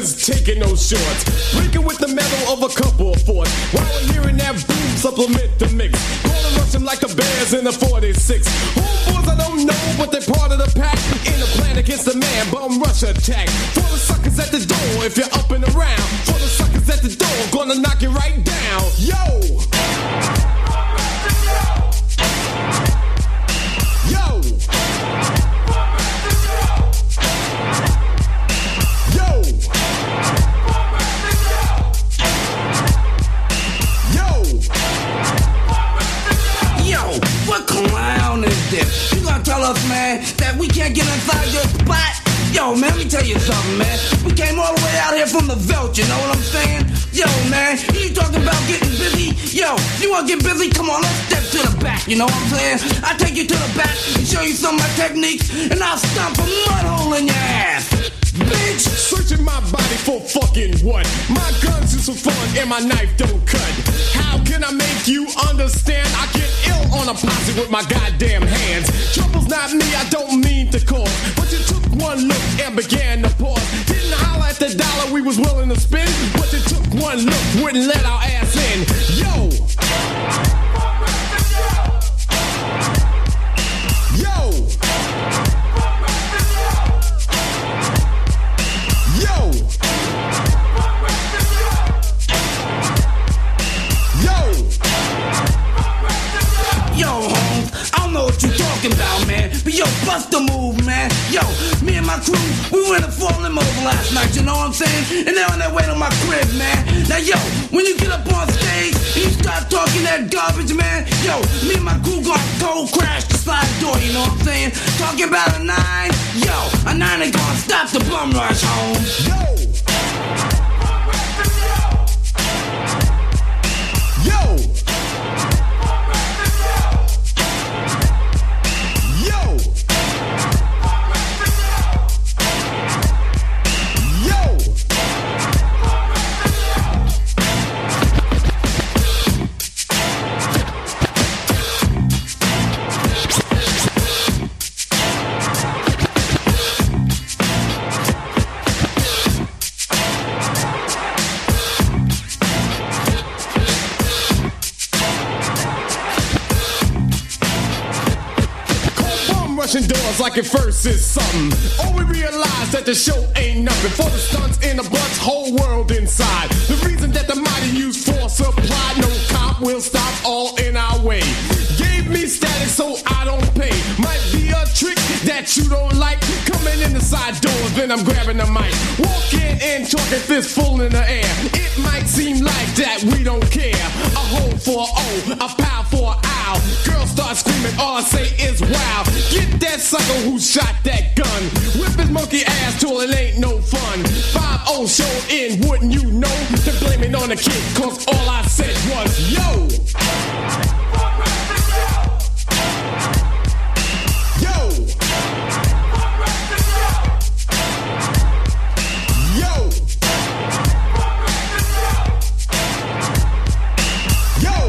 is taking no shorts. Breaking with the metal of a couple of forts. While we're hearing that boom, supplement the mix. Gonna rush them like the Bears in the 46. Homeboys I don't know, but they're part of the pack. In a plan against the man, bum rush attack. For the suckers at the door, if you're up and around. For the suckers at the door, gonna knock you right down. Yo! Yo! What clown is this? You gonna tell us, man, that we can't get inside your spot? Yo, man, let me tell you something, man. We came all the way out here from the Veldt, you know what I'm saying? Yo, man, you talking about getting busy? Yo, you wanna get busy? Come on, let's step to the back, you know what I'm saying? I'll take you to the back and show you some of my techniques, and I'll stomp a mud hole in your ass. Bitch! Searching my body for fucking what? My guns is for fun and my knife don't cut. How can I make you understand? I get ill on a posse with my goddamn hands. Trouble's not me, I don't mean to cause. But you took one look and began to pause. Didn't holler at the dollar we was willing to spend. But you took one look, wouldn't let our ass in. Yo! Yo! Yo, Holmes, I don't know what you talking about, man. But yo, bust the move, man. Yo, me and my crew, we went to fall them over last night, you know what I'm saying? And they're on their way to my crib, man. Now, yo, when you get up on stage and you start talking that garbage, man, yo, me and my crew gonna cold crash the slide door, you know what I'm saying? Talking about a 9, yo, a 9 ain't gonna stop the bum rush, Holmes. Yo! Yo! Rushing doors like at first is something. Oh, we realize that the show ain't nothing. For the stunts in the butts, whole world inside. The reason that the mighty use force supply. No cop will stop all in our way. Gave me static so I don't pay. Might be a trick that you don't like. Coming in the side doors, then I'm grabbing the mic. Walking in, talking fistful in the air. It might seem like that we don't care. A hole for a O, a pow for an owl. Girls start screaming, all I say is wow. Get that sucker who shot that gun. Whip his monkey ass till it ain't no fun. 5-0 showed in, wouldn't you know? To blame it on the kid, cause all I said was, yo! Yo! Yo! Yo!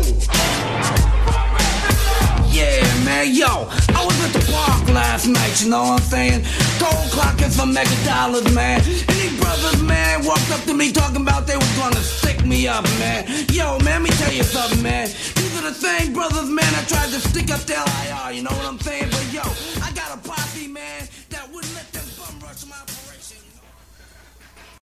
Yeah, man, yo, I was at the park last night, you know what I'm saying? Cold clocking for mega dollars, man. And these brothers, man, walked up to me talking about they was gonna stick me up, man. Yo, man, let me tell you something, man. These are the same brothers, man, I tried to stick up their IR, you know what I'm saying? But yo, I got a posse, man, that wouldn't let them bum rush my